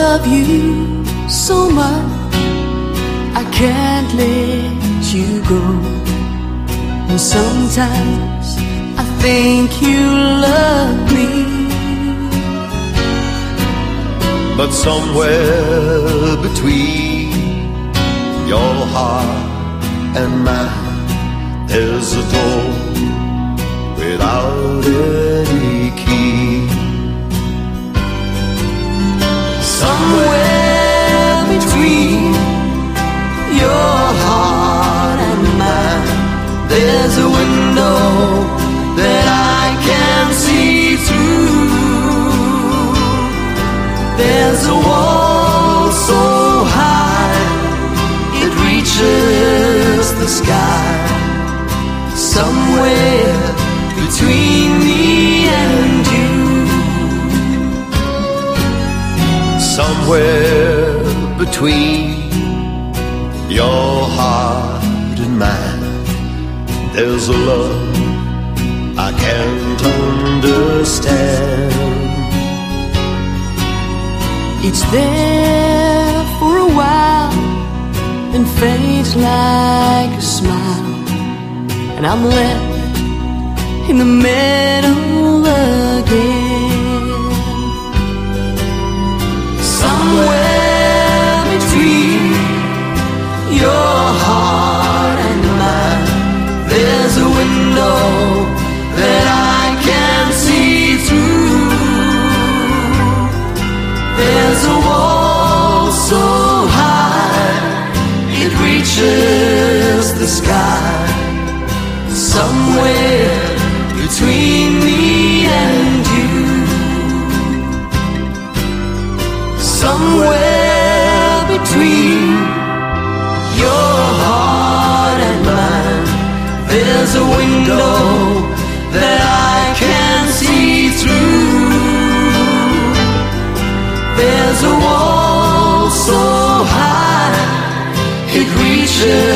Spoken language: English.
love you so much, I can't let you go. And sometimes I think you love me, but somewhere between your heart and mine, there's a door without any key. Somewhere between your heart and mine, there's a window that I can see through. There's a wall so high it reaches the sky. Somewhere between me and you, somewhere between your heart and mine, there's a love I can't understand. It's there for a while and fades like a smile, and I'm left in the middle again. Somewhere between your heart and mine, there's a window that I can see through. There's a wall so high it reaches the sky. Somewhere between me and you, somewhere between your heart and mine, there's a window that I can see through. There's a wall so high it reaches